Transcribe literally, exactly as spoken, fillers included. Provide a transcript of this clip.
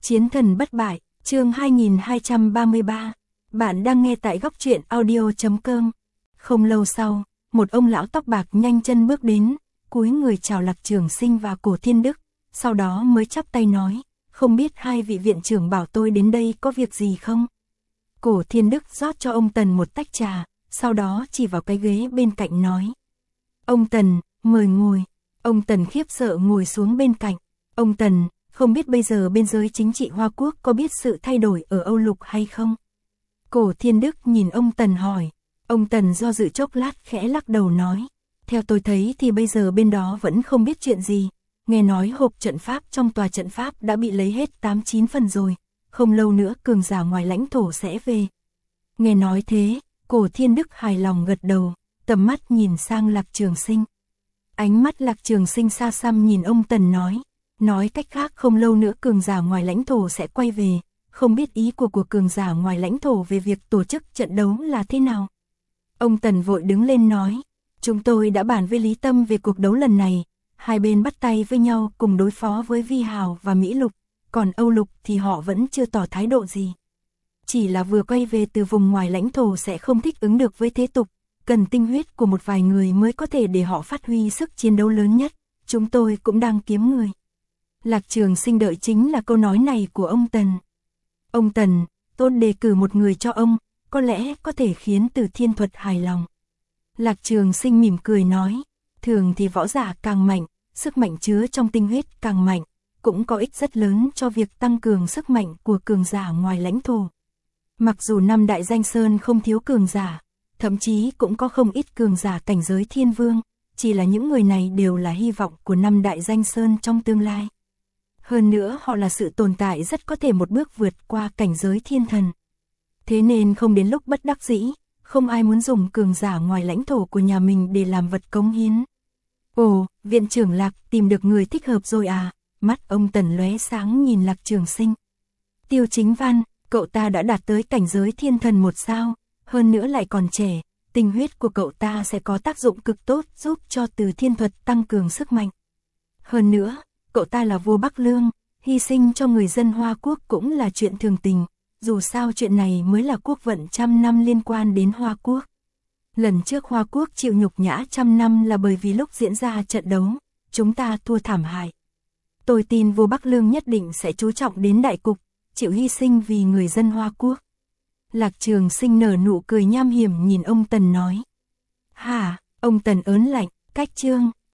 Chiến thần bất bại, chương hai nghìn hai trăm ba mươi ba. Bạn đang nghe tại góc truyện audio chấm com. Không lâu sau, một ông lão tóc bạc nhanh chân bước đến, cúi người chào Lạc Trường Sinh và Cổ Thiên Đức, sau đó mới chắp tay nói, không biết hai vị viện trưởng bảo tôi đến đây có việc gì không? Cổ Thiên Đức rót cho ông Tần một tách trà, sau đó chỉ vào cái ghế bên cạnh nói. Ông Tần, mời ngồi. Ông Tần khiếp sợ ngồi xuống bên cạnh. Ông Tần, không biết bây giờ bên giới chính trị Hoa Quốc có biết sự thay đổi ở Âu Lục hay không? Cổ Thiên Đức nhìn ông Tần hỏi. Ông Tần do dự chốc lát khẽ lắc đầu nói. Theo tôi thấy thì bây giờ bên đó vẫn không biết chuyện gì. Nghe nói hộp trận pháp trong tòa trận pháp đã bị lấy hết tám chín phần rồi. Không lâu nữa cường giả ngoài lãnh thổ sẽ về. Nghe nói thế, Cổ Thiên Đức hài lòng gật đầu, tầm mắt nhìn sang Lạc Trường Sinh. Ánh mắt Lạc Trường Sinh xa xăm nhìn ông Tần nói. Nói cách khác không lâu nữa cường giả ngoài lãnh thổ sẽ quay về, không biết ý của của cường giả ngoài lãnh thổ về việc tổ chức trận đấu là thế nào. Ông Tần vội đứng lên nói, chúng tôi đã bàn với Lý Tâm về cuộc đấu lần này, hai bên bắt tay với nhau cùng đối phó với Vi Hào và Mỹ Lục, còn Âu Lục thì họ vẫn chưa tỏ thái độ gì. Chỉ là vừa quay về từ vùng ngoài lãnh thổ sẽ không thích ứng được với thế tục, cần tinh huyết của một vài người mới có thể để họ phát huy sức chiến đấu lớn nhất, chúng tôi cũng đang kiếm người. Lạc Trường Sinh đợi chính là câu nói này của ông Tần. Ông Tần, tôi đề cử một người cho ông, có lẽ có thể khiến Từ Thiên Thuật hài lòng. Lạc Trường Sinh mỉm cười nói, thường thì võ giả càng mạnh, sức mạnh chứa trong tinh huyết càng mạnh, cũng có ích rất lớn cho việc tăng cường sức mạnh của cường giả ngoài lãnh thổ. Mặc dù năm đại danh sơn không thiếu cường giả, thậm chí cũng có không ít cường giả cảnh giới thiên vương, chỉ là những người này đều là hy vọng của năm đại danh sơn trong tương lai. Hơn nữa họ là sự tồn tại rất có thể một bước vượt qua cảnh giới thiên thần. Thế nên không đến lúc bất đắc dĩ, không ai muốn dùng cường giả ngoài lãnh thổ của nhà mình để làm vật cống hiến. Ồ, viện trưởng Lạc tìm được người thích hợp rồi à, mắt ông Tần lóe sáng nhìn Lạc Trường Sinh. Tiêu Chính Văn, cậu ta đã đạt tới cảnh giới thiên thần một sao, hơn nữa lại còn trẻ, tinh huyết của cậu ta sẽ có tác dụng cực tốt giúp cho Từ Thiên Thuật tăng cường sức mạnh. Hơn nữa, cậu ta là vua Bắc Lương, hy sinh cho người dân Hoa Quốc cũng là chuyện thường tình, dù sao chuyện này mới là quốc vận trăm năm liên quan đến Hoa Quốc. Lần trước Hoa Quốc chịu nhục nhã trăm năm là bởi vì lúc diễn ra trận đấu, chúng ta thua thảm hại. Tôi tin vua Bắc Lương nhất định sẽ chú trọng đến đại cục, chịu hy sinh vì người dân Hoa Quốc. Lạc Trường Sinh nở nụ cười nham hiểm nhìn ông Tần nói. Hả, ông Tần ớn lạnh, cách chương.